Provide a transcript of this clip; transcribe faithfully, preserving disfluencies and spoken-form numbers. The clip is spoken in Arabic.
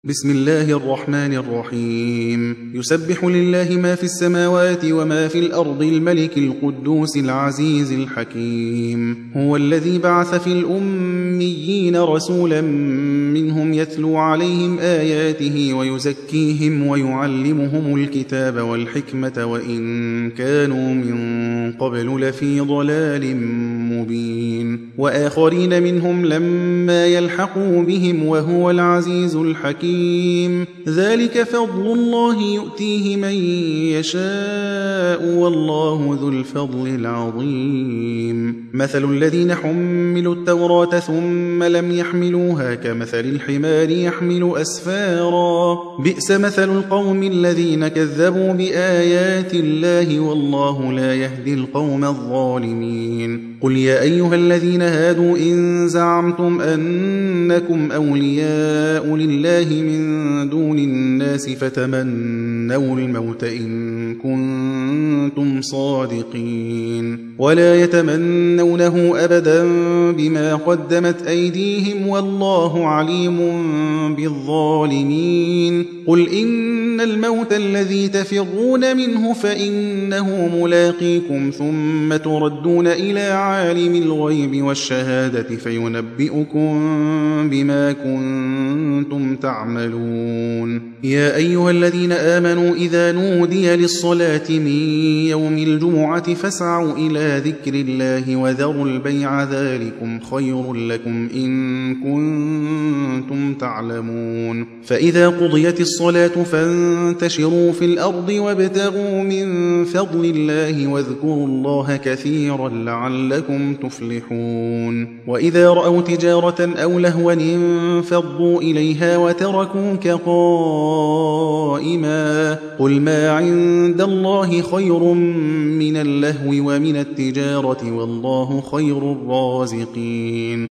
بسم الله الرحمن الرحيم يسبح لله ما في السماوات وما في الأرض الملك القدوس العزيز الحكيم هو الذي بعث في الأميين رسولا منهم يتلو عليهم آياته ويزكيهم ويعلمهم الكتاب والحكمة وإن كانوا من قبل لفي ضلال مبين وآخرين منهم لما يلحقوا بهم وهو العزيز الحكيم ذلك فضل الله يؤتيه من يشاء والله ذو الفضل العظيم مثل الذين حملوا التوراة ثم لم يحملوها كمثل الحمار يحمل أسفارا بئس مثل القوم الذين كذبوا بآيات الله والله لا يهدي القوم الظالمين قل يا أيها الذين هادوا إن زعمتم أنكم أولياء لله من دون الناس فتمنوا الموت إن كنتم صادقين ولا يتمنونه أبدا بما قدمت أيديهم والله عليم بالظالمين قل إن الموت الذي تفرون منه فإنه ملاقيكم ثم تردون إلى عالم الغيب والشهادة فينبئكم بما كنتم تعملون يا أيها الذين آمنوا إذا نودي للصلاة من يوم الجمعة فاسعوا إلى ذكر الله وذروا البيع ذلكم خير لكم إن كنتم تعلمون فإذا قضيت الصلاة فانتشروا في الأرض وابتغوا من فضل الله واذكروا الله كثيرا لعلكم تفلحون وإذا رأوا تجارة أو لهوا انفضوا إليها وتركوك قائما قل ما عند الله خير من اللهو ومن التجارة والله خير الرازقين